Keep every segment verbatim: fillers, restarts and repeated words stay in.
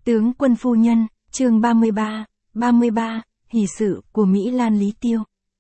Tướng quân phu nhân, chương ba mươi ba, ba mươi ba, hỷ sự của Mỹ Lan Lý Tiêu.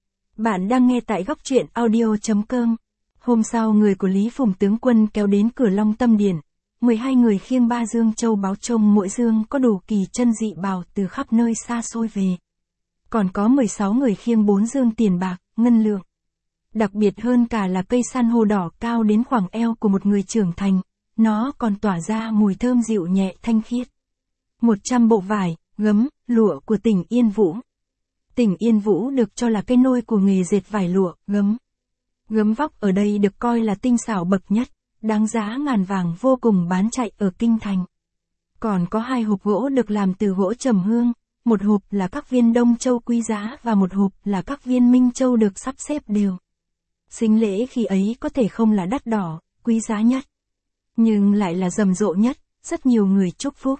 Bạn đang nghe tại góc truyện audio chấm com. Hôm sau người của Lý Phùng tướng quân kéo đến cửa Long Tâm Điện. mười hai người khiêng ba dương châu báu trông mỗi dương có đủ kỳ chân dị bảo từ khắp nơi xa xôi về. Còn có mười sáu người khiêng bốn dương tiền bạc, ngân lượng. Đặc biệt hơn cả là cây san hô đỏ cao đến khoảng eo của một người trưởng thành, nó còn tỏa ra mùi thơm dịu nhẹ thanh khiết. một trăm bộ vải, gấm, lụa của tỉnh Yên Vũ. Tỉnh Yên Vũ được cho là cây nôi của nghề dệt vải lụa, gấm. Gấm vóc ở đây được coi là tinh xảo bậc nhất, đáng giá ngàn vàng vô cùng bán chạy ở kinh thành. Còn có hai hộp gỗ được làm từ gỗ trầm hương, một hộp là các viên Đông Châu quý giá và một hộp là các viên Minh Châu được sắp xếp đều. Sính lễ khi ấy có thể không là đắt đỏ, quý giá nhất, nhưng lại là rầm rộ nhất, rất nhiều người chúc phúc.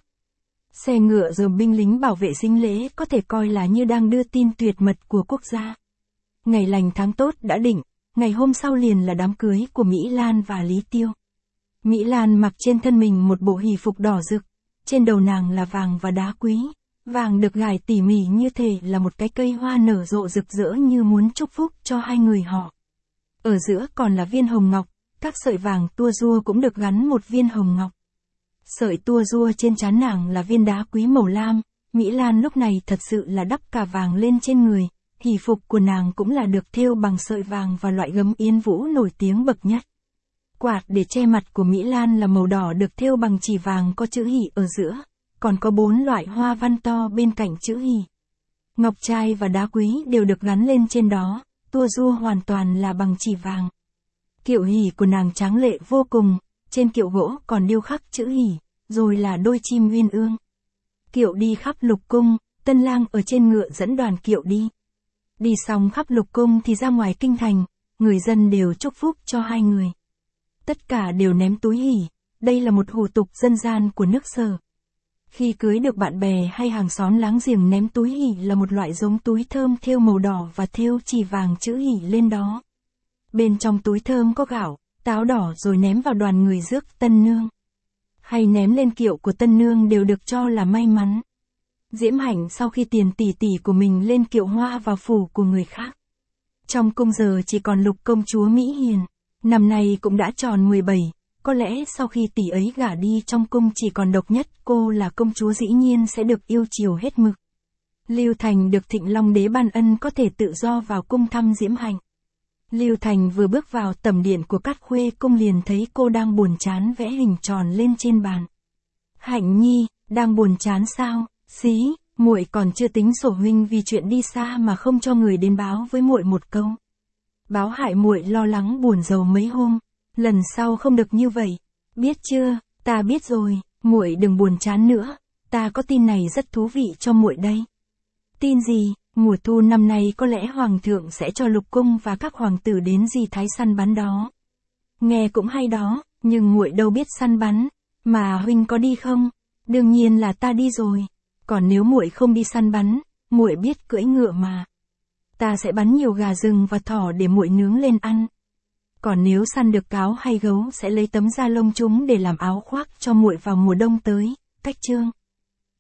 Xe ngựa dòng binh lính bảo vệ sính lễ có thể coi là như đang đưa tin tuyệt mật của quốc gia. Ngày lành tháng tốt đã định, ngày hôm sau liền là đám cưới của Mỹ Lan và Lý Tiêu. Mỹ Lan mặc trên thân mình một bộ hỷ phục đỏ rực, trên đầu nàng là vàng và đá quý, vàng được gài tỉ mỉ như thể là một cái cây hoa nở rộ rực rỡ như muốn chúc phúc cho hai người họ. Ở giữa còn là viên hồng ngọc, các sợi vàng tua rua cũng được gắn một viên hồng ngọc. Sợi tua rua trên trán nàng là viên đá quý màu lam, Mỹ Lan lúc này thật sự là đắp cả vàng lên trên người, hỷ phục của nàng cũng là được thêu bằng sợi vàng và loại gấm Yên Vũ nổi tiếng bậc nhất. Quạt để che mặt của Mỹ Lan là màu đỏ được thêu bằng chỉ vàng có chữ hỷ ở giữa, còn có bốn loại hoa văn to bên cạnh chữ hỷ. Ngọc trai và đá quý đều được gắn lên trên đó, tua rua hoàn toàn là bằng chỉ vàng. Kiệu hỷ của nàng tráng lệ vô cùng, trên kiệu gỗ còn điêu khắc chữ hỷ, rồi là đôi chim uyên ương. Kiệu đi khắp lục cung, tân lang ở trên ngựa dẫn đoàn kiệu đi. Đi xong khắp lục cung thì ra ngoài kinh thành, người dân đều chúc phúc cho hai người. Tất cả đều ném túi hỷ, đây là một hủ tục dân gian của nước Sở. Khi cưới được bạn bè hay hàng xóm láng giềng ném túi hỷ là một loại giống túi thơm thêu màu đỏ và thêu chỉ vàng chữ hỷ lên đó. Bên trong túi thơm có gạo, táo đỏ rồi ném vào đoàn người rước tân nương. Hay ném lên kiệu của tân nương đều được cho là may mắn. Diễm Hạnh sau khi tiền tỷ tỷ của mình lên kiệu hoa vào phủ của người khác. Trong cung giờ chỉ còn Lục công chúa Mỹ Hiền, năm nay cũng đã tròn mười bảy, có lẽ sau khi tỷ ấy gả đi trong cung chỉ còn độc nhất cô là công chúa dĩ nhiên sẽ được yêu chiều hết mực. Lưu Thành được Thịnh Long đế ban ân có thể tự do vào cung thăm Diễm Hạnh. Lưu Thành vừa bước vào tẩm điện của Cát Khuê cung liền thấy cô đang buồn chán vẽ hình tròn lên trên bàn. Hạnh nhi, đang buồn chán sao? Xí, muội còn chưa tính sổ huynh vì chuyện đi xa mà không cho người đến báo với muội một câu. Báo hại muội lo lắng buồn rầu mấy hôm, lần sau không được như vậy. Biết chưa? Ta biết rồi, muội đừng buồn chán nữa, ta có tin này rất thú vị cho muội đây. Tin gì? Mùa thu năm nay có lẽ hoàng thượng sẽ cho lục cung và các hoàng tử đến Di Thái săn bắn đó. Nghe cũng hay đó, nhưng muội đâu biết săn bắn, mà huynh có đi không? Đương nhiên là ta đi rồi. Còn nếu muội không đi săn bắn, muội biết cưỡi ngựa mà. Ta sẽ bắn nhiều gà rừng và thỏ để muội nướng lên ăn. Còn nếu săn được cáo hay gấu sẽ lấy tấm da lông chúng để làm áo khoác cho muội vào mùa đông tới. Cách chương